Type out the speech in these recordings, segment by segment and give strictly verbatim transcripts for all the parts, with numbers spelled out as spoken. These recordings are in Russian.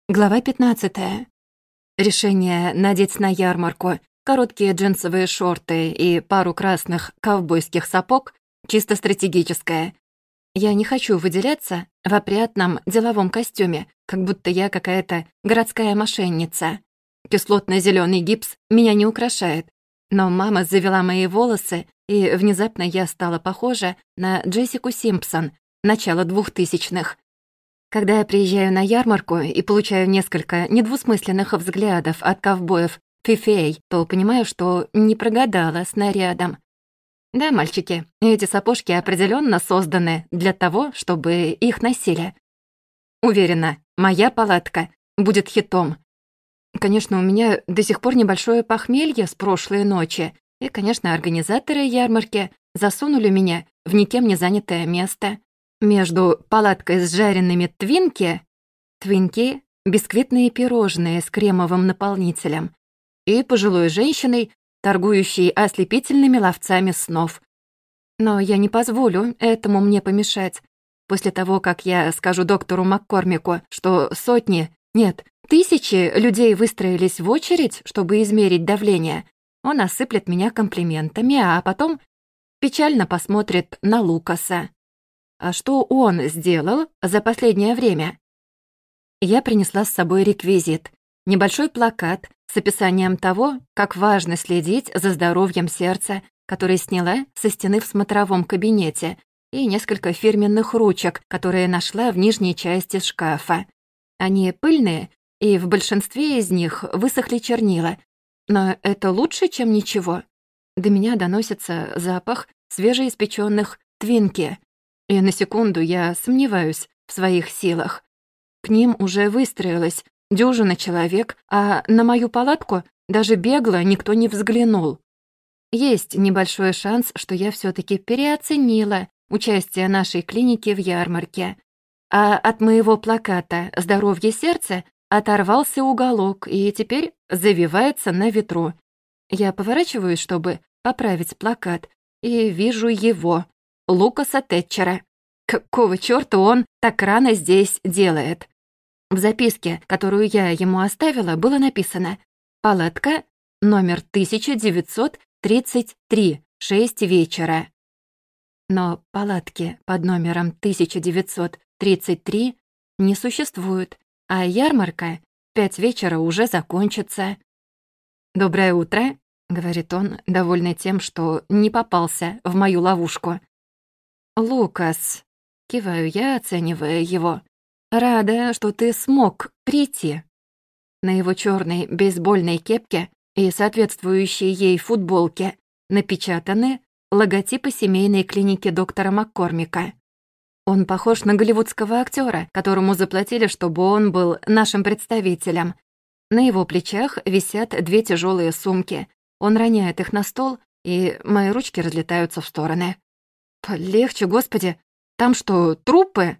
Глава пятнадцатая. Решение надеть на ярмарку короткие джинсовые шорты и пару красных ковбойских сапог чисто стратегическое. Я не хочу выделяться в опрятном деловом костюме, как будто я какая-то городская мошенница. Кислотно-зелёный гипс меня не украшает, но мама завела мои волосы, и внезапно я стала похожа на Джессику Симпсон начала двухтысячных. Когда я приезжаю на ярмарку и получаю несколько недвусмысленных взглядов от ковбоев фифей, то понимаю, что не прогадала с нарядом. Да, мальчики, эти сапожки определенно созданы для того, чтобы их носили. Уверена, моя палатка будет хитом. Конечно, у меня до сих пор небольшое похмелье с прошлой ночи, и, конечно, организаторы ярмарки засунули меня в никем не занятое место. Между палаткой с жареными твинки, твинки — бисквитные пирожные с кремовым наполнителем, и пожилой женщиной, торгующей ослепительными ловцами снов. Но я не позволю этому мне помешать. После того, как я скажу доктору Маккормику, что сотни, нет, тысячи людей выстроились в очередь, чтобы измерить давление, он осыплет меня комплиментами, а потом печально посмотрит на Лукаса. А что он сделал за последнее время? Я принесла с собой реквизит. Небольшой плакат с описанием того, как важно следить за здоровьем сердца, который сняла со стены в смотровом кабинете, и несколько фирменных ручек, которые нашла в нижней части шкафа. Они пыльные, и в большинстве из них высохли чернила. Но это лучше, чем ничего. До меня доносится запах свежеиспечённых твинки. И на секунду я сомневаюсь в своих силах. К ним уже выстроилась дюжина человек, а на мою палатку даже бегло никто не взглянул. Есть небольшой шанс, что я всё-таки переоценила участие нашей клиники в ярмарке. А от моего плаката «Здоровье сердца» оторвался уголок и теперь завивается на ветру. Я поворачиваюсь, чтобы поправить плакат, и вижу его, Лукаса Тэтчера. Какого чёрта он так рано здесь делает? В записке, которую я ему оставила, было написано «Палатка номер тысяча девятьсот тридцать три, шесть вечера». Но палатки под номером тысяча девятьсот тридцать три не существует, а ярмарка в пять вечера уже закончится. «Доброе утро», — говорит он, довольный тем, что не попался в мою ловушку. «Лукас», — киваю я, оценивая его, — «рада, что ты смог прийти». На его чёрной бейсбольной кепке и соответствующей ей футболке напечатаны логотипы семейной клиники доктора Маккормика. Он похож на голливудского актера, которому заплатили, чтобы он был нашим представителем. На его плечах висят две тяжелые сумки. Он роняет их на стол, и мои ручки разлетаются в стороны. «Полегче, господи! Там что, трупы?»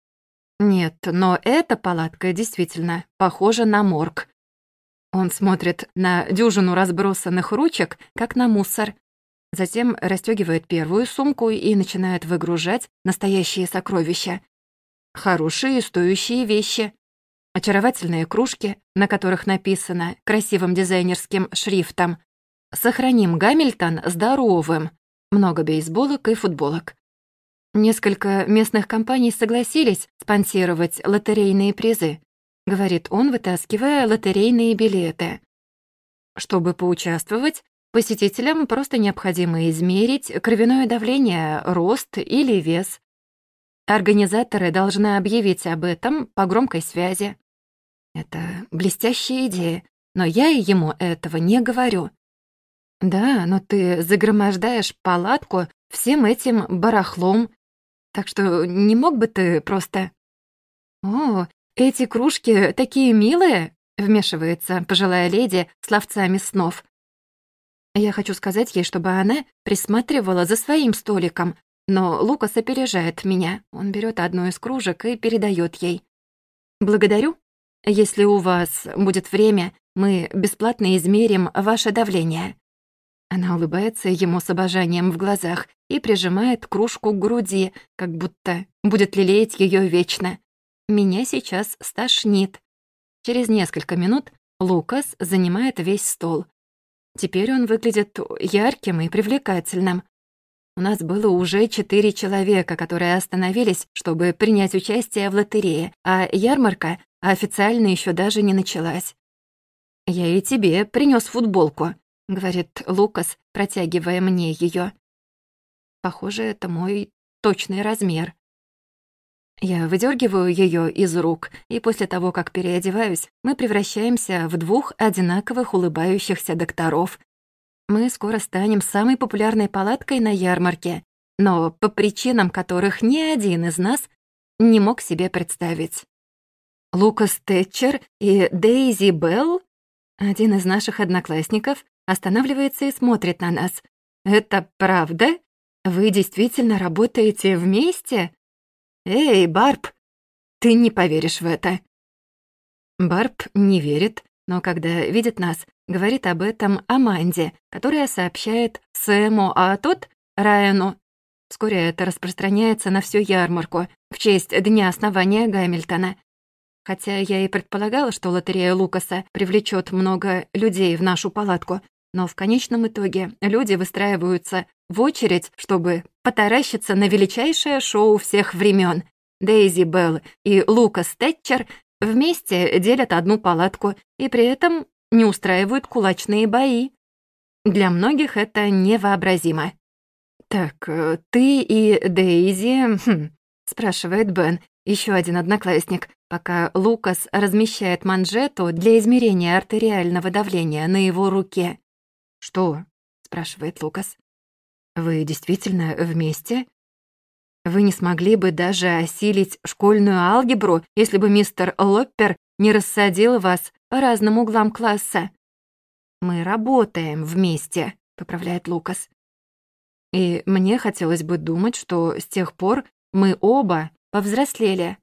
Нет, но эта палатка действительно похожа на морг. Он смотрит на дюжину разбросанных ручек, как на мусор. Затем расстёгивает первую сумку и начинает выгружать настоящие сокровища. Хорошие стоящие вещи. Очаровательные кружки, на которых написано красивым дизайнерским шрифтом «Сохраним Гамильтон здоровым». Много бейсболок и футболок. Несколько местных компаний согласились спонсировать лотерейные призы, говорит он, вытаскивая лотерейные билеты. Чтобы поучаствовать, посетителям просто необходимо измерить кровяное давление, рост или вес. Организаторы должны объявить об этом по громкой связи. Это блестящая идея, но я ему этого не говорю. Да, но ты загромождаешь палатку всем этим барахлом, так что не мог бы ты просто... «О, эти кружки такие милые!» — вмешивается пожилая леди с ловцами снов. Я хочу сказать ей, чтобы она присматривала за своим столиком, но Лукас опережает меня. Он берет одну из кружек и передает ей. «Благодарю. Если у вас будет время, мы бесплатно измерим ваше давление». Она улыбается ему с обожанием в глазах и прижимает кружку к груди, как будто будет лелеять ее вечно. Меня сейчас стошнит. Через несколько минут Лукас занимает весь стол. Теперь он выглядит ярким и привлекательным. У нас было уже четыре человека, которые остановились, чтобы принять участие в лотерее, а ярмарка официально еще даже не началась. «Я и тебе принес футболку», — говорит Лукас, протягивая мне ее. Похоже, это мой точный размер. Я выдергиваю ее из рук, и после того, как переодеваюсь, мы превращаемся в двух одинаковых улыбающихся докторов. Мы скоро станем самой популярной палаткой на ярмарке, но по причинам, которых ни один из нас не мог себе представить. Лукас Тэтчер и Дейзи Белл? Один из наших одноклассников останавливается и смотрит на нас. «Это правда? Вы действительно работаете вместе? Эй, Барб, ты не поверишь в это». Барб не верит, но когда видит нас, говорит об этом Аманде, которая сообщает Сэму, а тот — Райану. Вскоре это распространяется на всю ярмарку в честь дня основания Гамильтона. Хотя я и предполагала, что лотерея Лукаса привлечет много людей в нашу палатку, но в конечном итоге люди выстраиваются в очередь, чтобы потаращиться на величайшее шоу всех времен. Дейзи Белл и Лукас Тэтчер вместе делят одну палатку и при этом не устраивают кулачные бои. Для многих это невообразимо. «Так, ты и Дейзи...» хм, — спрашивает Бен, еще один одноклассник, пока Лукас размещает манжету для измерения артериального давления на его руке. «Что?» — спрашивает Лукас. «Вы действительно вместе? Вы не смогли бы даже осилить школьную алгебру, если бы мистер Лоппер не рассадил вас по разным углам класса?» «Мы работаем вместе», — поправляет Лукас. «И мне хотелось бы думать, что с тех пор мы оба повзрослели».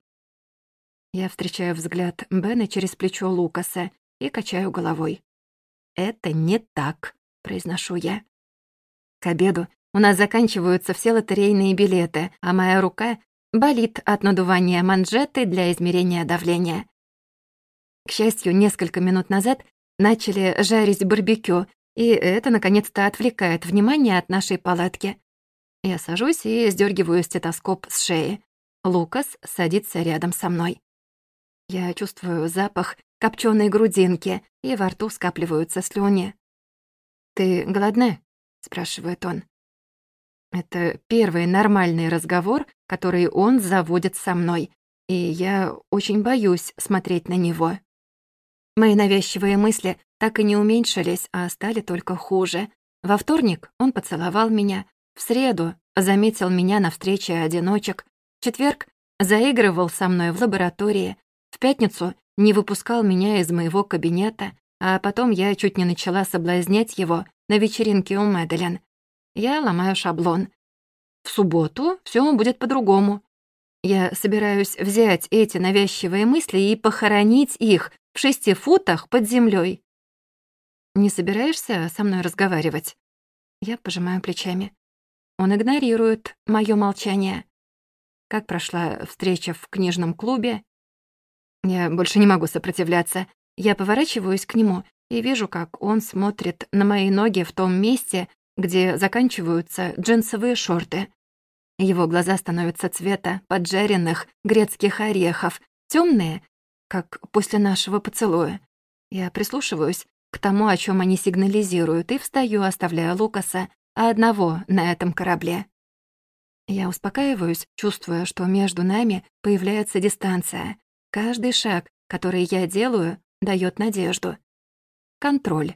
Я встречаю взгляд Бена через плечо Лукаса и качаю головой. «Это не так», — произношу я. К обеду у нас заканчиваются все лотерейные билеты, а моя рука болит от надувания манжеты для измерения давления. К счастью, несколько минут назад начали жарить барбекю, и это, наконец-то, отвлекает внимание от нашей палатки. Я сажусь и сдергиваю стетоскоп с шеи. Лукас садится рядом со мной. Я чувствую запах копченой грудинки, и во рту скапливаются слюни. «Ты голодна?» — спрашивает он. Это первый нормальный разговор, который он заводит со мной, и я очень боюсь смотреть на него. Мои навязчивые мысли так и не уменьшились, а стали только хуже. Во вторник он поцеловал меня, в среду заметил меня на встрече одиночек, в четверг заигрывал со мной в лаборатории, в пятницу не выпускал меня из моего кабинета, а потом я чуть не начала соблазнять его на вечеринке у Мэдалин. Я ломаю шаблон. В субботу все будет по-другому. Я собираюсь взять эти навязчивые мысли и похоронить их в шести футах под землей. «Не собираешься со мной разговаривать?» Я пожимаю плечами. Он игнорирует моё молчание. Как прошла встреча в книжном клубе? Я больше не могу сопротивляться. Я поворачиваюсь к нему и вижу, как он смотрит на мои ноги в том месте, где заканчиваются джинсовые шорты. Его глаза становятся цвета поджаренных грецких орехов, темные, как после нашего поцелуя. Я прислушиваюсь к тому, о чем они сигнализируют, и встаю, оставляя Лукаса одного на этом корабле. Я успокаиваюсь, чувствуя, что между нами появляется дистанция. Каждый шаг, который я делаю, дает надежду. Контроль.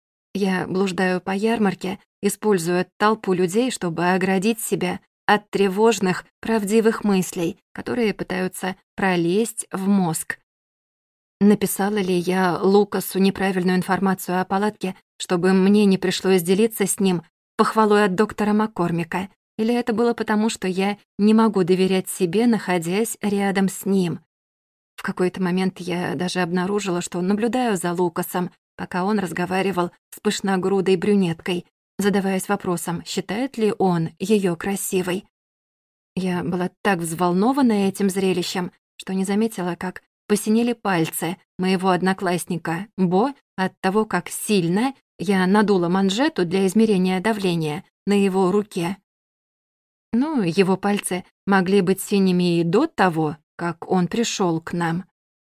Я блуждаю по ярмарке, используя толпу людей, чтобы оградить себя от тревожных, правдивых мыслей, которые пытаются пролезть в мозг. Написала ли я Лукасу неправильную информацию о палатке, чтобы мне не пришлось делиться с ним похвалой от доктора Маккормика? Или это было потому, что я не могу доверять себе, находясь рядом с ним? В какой-то момент я даже обнаружила, что наблюдаю за Лукасом, пока он разговаривал с пышногрудой брюнеткой, задаваясь вопросом, считает ли он ее красивой. Я была так взволнована этим зрелищем, что не заметила, как посинели пальцы моего одноклассника Бо от того, как сильно я надула манжету для измерения давления на его руке. Ну, его пальцы могли быть синими и до того, как он пришел к нам.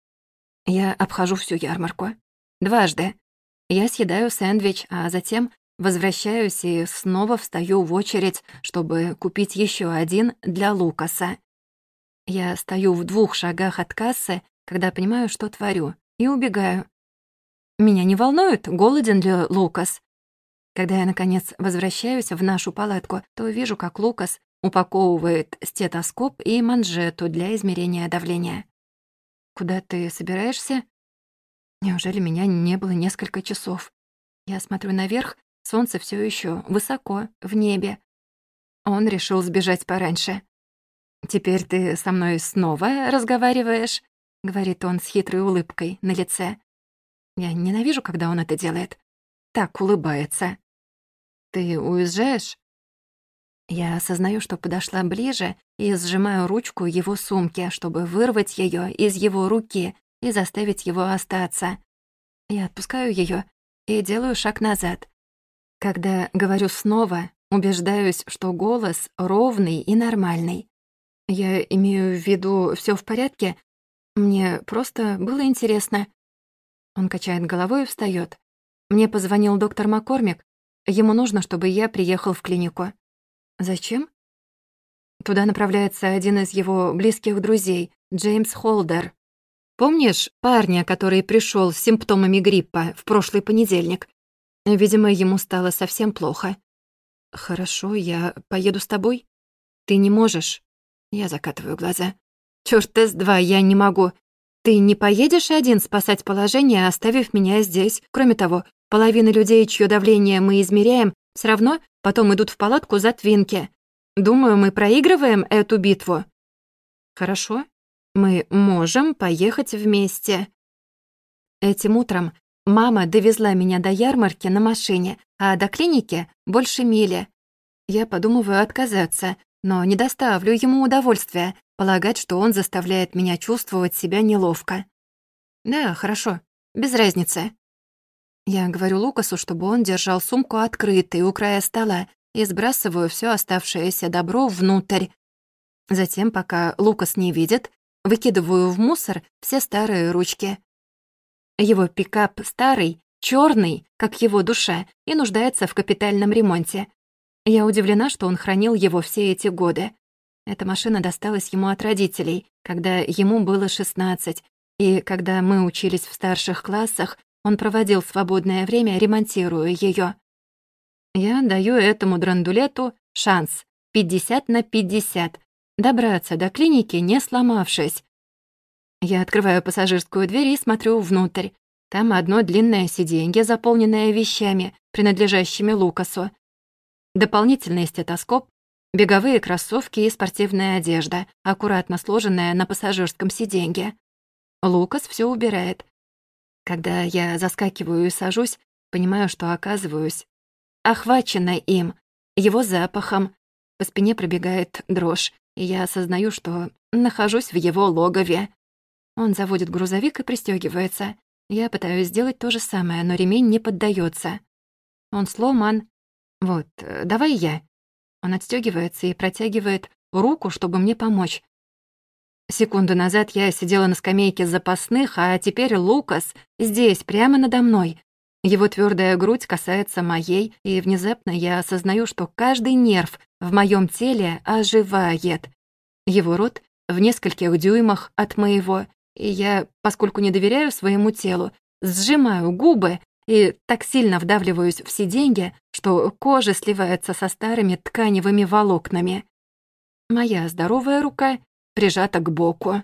Я обхожу всю ярмарку. Дважды. Я съедаю сэндвич, а затем возвращаюсь и снова встаю в очередь, чтобы купить еще один для Лукаса. Я стою в двух шагах от кассы, когда понимаю, что творю, и убегаю. Меня не волнует, голоден ли Лукас. Когда я, наконец, возвращаюсь в нашу палатку, то вижу, как Лукас упаковывает стетоскоп и манжету для измерения давления. «Куда ты собираешься?» Неужели меня не было несколько часов? Я смотрю наверх, солнце все еще высоко, в небе. Он решил сбежать пораньше. «Теперь ты со мной снова разговариваешь?» — говорит он с хитрой улыбкой на лице. Я ненавижу, когда он это делает. Так улыбается. «Ты уезжаешь?» Я осознаю, что подошла ближе и сжимаю ручку его сумки, чтобы вырвать ее из его руки и заставить его остаться. Я отпускаю ее и делаю шаг назад. Когда говорю снова, убеждаюсь, что голос ровный и нормальный. Я имею в виду, все в порядке? Мне просто было интересно. Он качает головой и встает. Мне позвонил доктор Маккормик. Ему нужно, чтобы я приехал в клинику. Зачем? Туда направляется один из его близких друзей, Джеймс Холдер. Помнишь парня, который пришел с симптомами гриппа в прошлый понедельник? Видимо, ему стало совсем плохо. Хорошо, я поеду с тобой. Ты не можешь. Я закатываю глаза. Чёрт, с два, я не могу. Ты не поедешь один спасать положение, оставив меня здесь? Кроме того, половина людей, чье давление мы измеряем, все равно потом идут в палатку за Твинки. Думаю, мы проигрываем эту битву. Хорошо, мы можем поехать вместе. Этим утром мама довезла меня до ярмарки на машине, а до клиники больше мили. Я подумываю отказаться, но не доставлю ему удовольствия полагать, что он заставляет меня чувствовать себя неловко. Да, хорошо, без разницы. Я говорю Лукасу, чтобы он держал сумку открытой у края стола и сбрасываю все оставшееся добро внутрь. Затем, пока Лукас не видит, выкидываю в мусор все старые ручки. Его пикап старый, черный, как его душа, и нуждается в капитальном ремонте. Я удивлена, что он хранил его все эти годы. Эта машина досталась ему от родителей, когда ему было шестнадцать, и когда мы учились в старших классах, он проводил свободное время, ремонтируя ее. Я даю этому драндулету шанс пятьдесят на пятьдесят добраться до клиники, не сломавшись. Я открываю пассажирскую дверь и смотрю внутрь. Там одно длинное сиденье, заполненное вещами, принадлежащими Лукасу. Дополнительный стетоскоп, беговые кроссовки и спортивная одежда, аккуратно сложенная на пассажирском сиденье. Лукас все убирает. Когда я заскакиваю и сажусь, понимаю, что оказываюсь охвачена им, его запахом. По спине пробегает дрожь, и я осознаю, что нахожусь в его логове. Он заводит грузовик и пристёгивается. Я пытаюсь сделать то же самое, но ремень не поддается. Он сломан. Вот, давай я. Он отстёгивается и протягивает руку, чтобы мне помочь. Секунду назад я сидела на скамейке запасных, а теперь Лукас здесь, прямо надо мной. Его твердая грудь касается моей, и внезапно я осознаю, что каждый нерв в моем теле оживает. Его рот в нескольких дюймах от моего, и я, поскольку не доверяю своему телу, сжимаю губы и так сильно вдавливаюсь в сиденье, что кожа сливается со старыми тканевыми волокнами. Моя здоровая рука прижата к боку.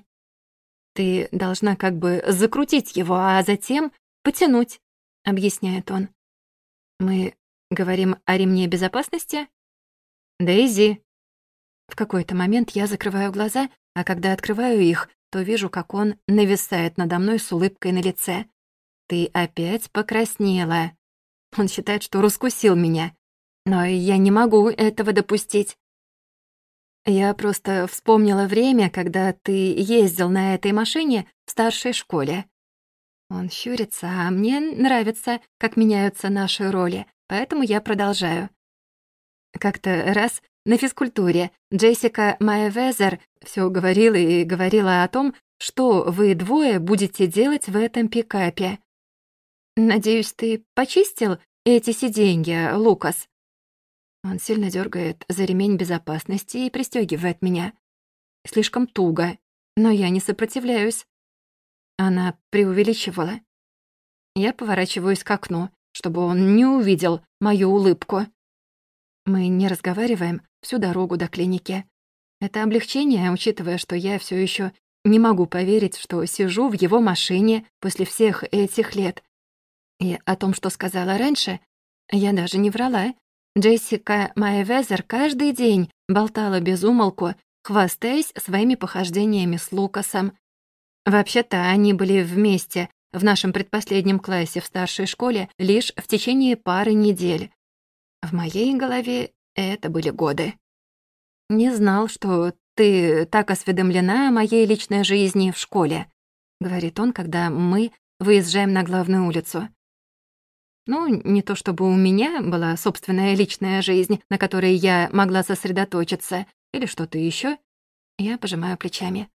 «Ты должна как бы закрутить его, а затем потянуть», — объясняет он. «Мы говорим о ремне безопасности?» «Дейзи». В какой-то момент я закрываю глаза, а когда открываю их, то вижу, как он нависает надо мной с улыбкой на лице. «Ты опять покраснела». Он считает, что раскусил меня. Но я не могу этого допустить. Я просто вспомнила время, когда ты ездил на этой машине в старшей школе. Он щурится, а мне нравится, как меняются наши роли, поэтому я продолжаю. Как-то раз на физкультуре Джессика Майвезер все говорила и говорила о том, что вы двое будете делать в этом пикапе. «Надеюсь, ты почистил эти сиденья, Лукас?» Он сильно дергает за ремень безопасности и пристегивает меня. Слишком туго, но я не сопротивляюсь. Она преувеличивала. Я поворачиваюсь к окну, чтобы он не увидел мою улыбку. Мы не разговариваем всю дорогу до клиники. Это облегчение, учитывая, что я все еще не могу поверить, что сижу в его машине после всех этих лет. И о том, что сказала раньше, я даже не врала. Джессика Майвезер каждый день болтала без умолку, хвастаясь своими похождениями с Лукасом. Вообще-то они были вместе в нашем предпоследнем классе в старшей школе лишь в течение пары недель. В моей голове это были годы. «Не знал, что ты так осведомлена о моей личной жизни в школе», — говорит он, когда мы выезжаем на главную улицу. Ну, не то чтобы у меня была собственная личная жизнь, на которой я могла сосредоточиться, или что-то еще. Я пожимаю плечами.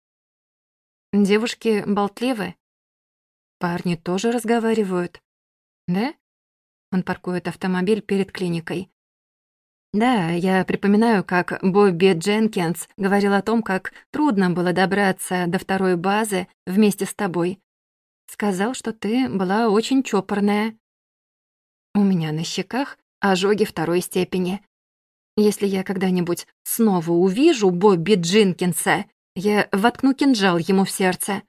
Девушки болтливы. Парни тоже разговаривают. Да? Он паркует автомобиль перед клиникой. Да, я припоминаю, как Бобби Дженкинс говорил о том, как трудно было добраться до второй базы вместе с тобой. Сказал, что ты была очень чопорная. У меня на щеках ожоги второй степени. Если я когда-нибудь снова увижу Бобби Дженкинса, я воткну кинжал ему в сердце.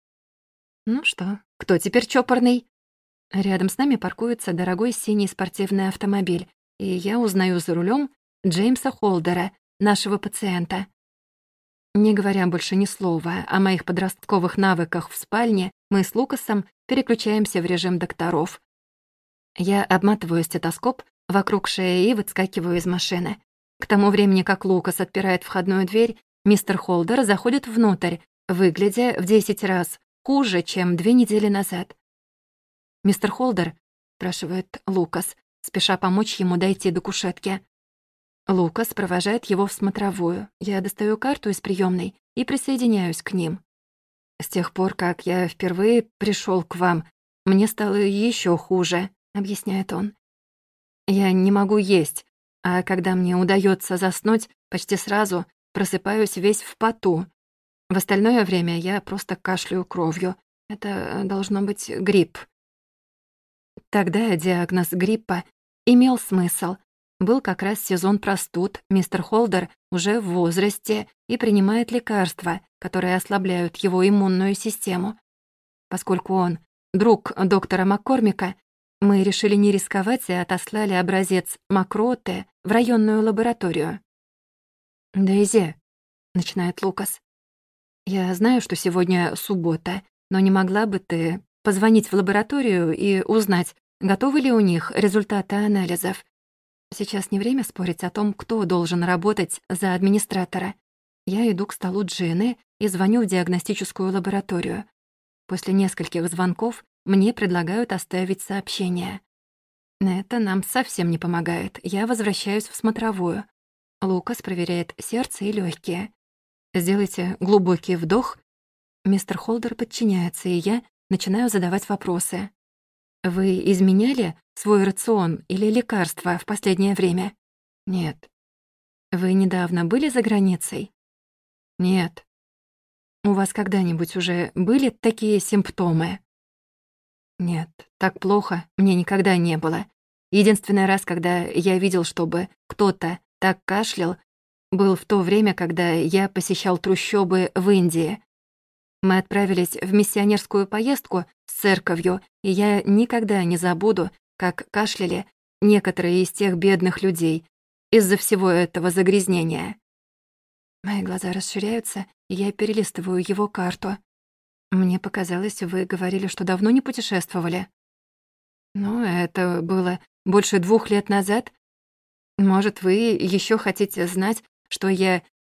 Ну что, кто теперь чопорный? Рядом с нами паркуется дорогой синий спортивный автомобиль, и я узнаю за рулем Джеймса Холдера, нашего пациента. Не говоря больше ни слова о моих подростковых навыках в спальне, мы с Лукасом переключаемся в режим докторов. Я обматываю стетоскоп вокруг шеи и выскакиваю из машины. К тому времени, как Лукас отпирает входную дверь, мистер Холдер заходит внутрь, выглядя в десять раз хуже, чем две недели назад. «Мистер Холдер?» — спрашивает Лукас, спеша помочь ему дойти до кушетки. Лукас провожает его в смотровую. Я достаю карту из приёмной и присоединяюсь к ним. «С тех пор, как я впервые пришёл к вам, мне стало ещё хуже», — объясняет он. «Я не могу есть, а когда мне удаётся заснуть, почти сразу просыпаюсь весь в поту. В остальное время я просто кашляю кровью. Это должно быть грипп». Тогда диагноз гриппа имел смысл. Был как раз сезон простуд, мистер Холдер уже в возрасте и принимает лекарства, которые ослабляют его иммунную систему. Поскольку он друг доктора Маккормика, мы решили не рисковать и отослали образец мокроты в районную лабораторию. «Дейзи», — начинает Лукас, — «я знаю, что сегодня суббота, но не могла бы ты позвонить в лабораторию и узнать, готовы ли у них результаты анализов? Сейчас не время спорить о том, кто должен работать за администратора. Я иду к столу Джины и звоню в диагностическую лабораторию. После нескольких звонков мне предлагают оставить сообщение. Это нам совсем не помогает. Я возвращаюсь в смотровую. Лукас проверяет сердце и легкие. Сделайте глубокий вдох. Мистер Холдер подчиняется, и я начинаю задавать вопросы. «Вы изменяли свой рацион или лекарства в последнее время?» «Нет». «Вы недавно были за границей?» «Нет». «У вас когда-нибудь уже были такие симптомы?» «Нет, так плохо мне никогда не было. Единственный раз, когда я видел, чтобы кто-то так кашлял, был в то время, когда я посещал трущобы в Индии. Мы отправились в миссионерскую поездку с церковью, и я никогда не забуду, как кашляли некоторые из тех бедных людей из-за всего этого загрязнения». Мои глаза расширяются, и я перелистываю его карту. «Мне показалось, вы говорили, что давно не путешествовали». «Ну, это было больше двух лет назад. Может, вы еще хотите знать, что я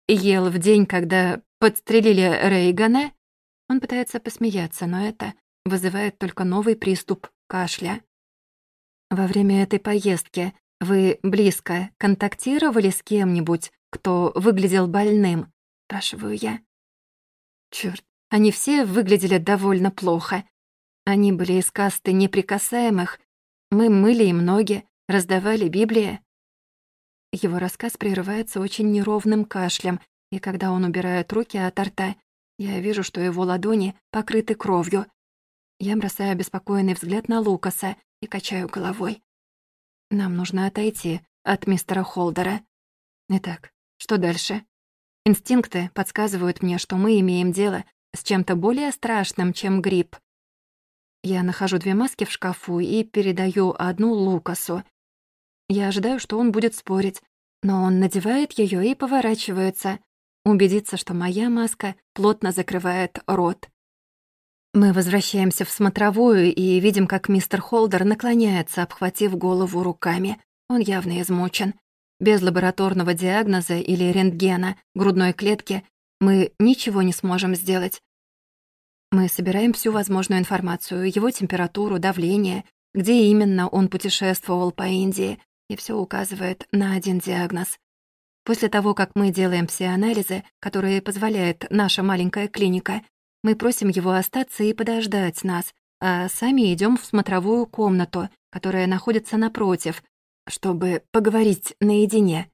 ел в день, когда подстрелили Рейгана?» Он пытается посмеяться, но это вызывает только новый приступ кашля. «Во время этой поездки вы близко контактировали с кем-нибудь, кто выглядел больным?» — спрашиваю я. Чёрт, они все выглядели довольно плохо. Они были из касты неприкасаемых. Мы мыли им ноги, раздавали Библии. Его рассказ прерывается очень неровным кашлем, и когда он убирает руки от рта, я вижу, что его ладони покрыты кровью. Я бросаю обеспокоенный взгляд на Лукаса и качаю головой. Нам нужно отойти от мистера Холдера. Итак, что дальше? Инстинкты подсказывают мне, что мы имеем дело с чем-то более страшным, чем грипп. Я нахожу две маски в шкафу и передаю одну Лукасу. Я ожидаю, что он будет спорить, но он надевает ее и поворачивается, убедиться, что моя маска плотно закрывает рот. Мы возвращаемся в смотровую и видим, как мистер Холдер наклоняется, обхватив голову руками. Он явно измучен. Без лабораторного диагноза или рентгена грудной клетки мы ничего не сможем сделать. Мы собираем всю возможную информацию, его температуру, давление, где именно он путешествовал по Индии, и все указывает на один диагноз. После того, как мы делаем все анализы, которые позволяет наша маленькая клиника, мы просим его остаться и подождать нас, а сами идем в смотровую комнату, которая находится напротив, чтобы поговорить наедине.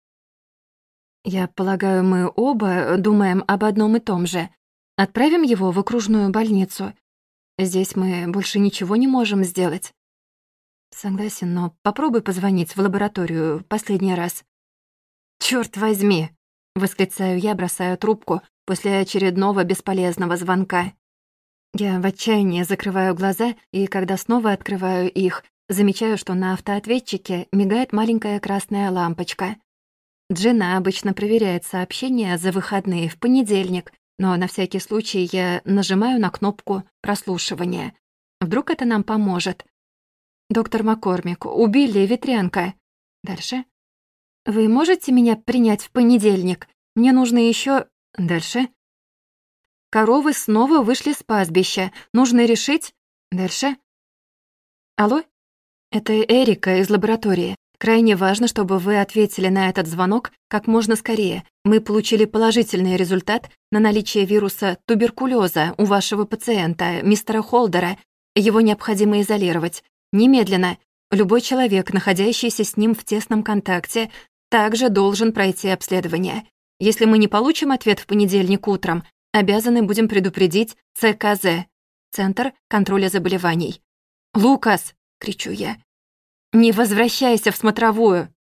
Я полагаю, мы оба думаем об одном и том же. Отправим его в окружную больницу. Здесь мы больше ничего не можем сделать. Согласен, но попробуй позвонить в лабораторию последний раз. «Чёрт возьми!» — восклицаю я, бросаю трубку после очередного бесполезного звонка. Я в отчаянии закрываю глаза, и когда снова открываю их, замечаю, что на автоответчике мигает маленькая красная лампочка. Джина обычно проверяет сообщения за выходные в понедельник, но на всякий случай я нажимаю на кнопку прослушивания. Вдруг это нам поможет. «Доктор Маккормик, убили ветрянка». Дальше. «Вы можете меня принять в понедельник? Мне нужно еще. Дальше. «Коровы снова вышли с пастбища. Нужно решить». Дальше. «Алло? Это Эрика из лаборатории. Крайне важно, чтобы вы ответили на этот звонок как можно скорее. Мы получили положительный результат на наличие вируса туберкулеза у вашего пациента, мистера Холдера. Его необходимо изолировать. Немедленно. Любой человек, находящийся с ним в тесном контакте, также должен пройти обследование. Если мы не получим ответ в понедельник утром, обязаны будем предупредить Цэ Ка Зэ, Центр контроля заболеваний. «Лукас!» — кричу я. «Не возвращайся в смотровую!»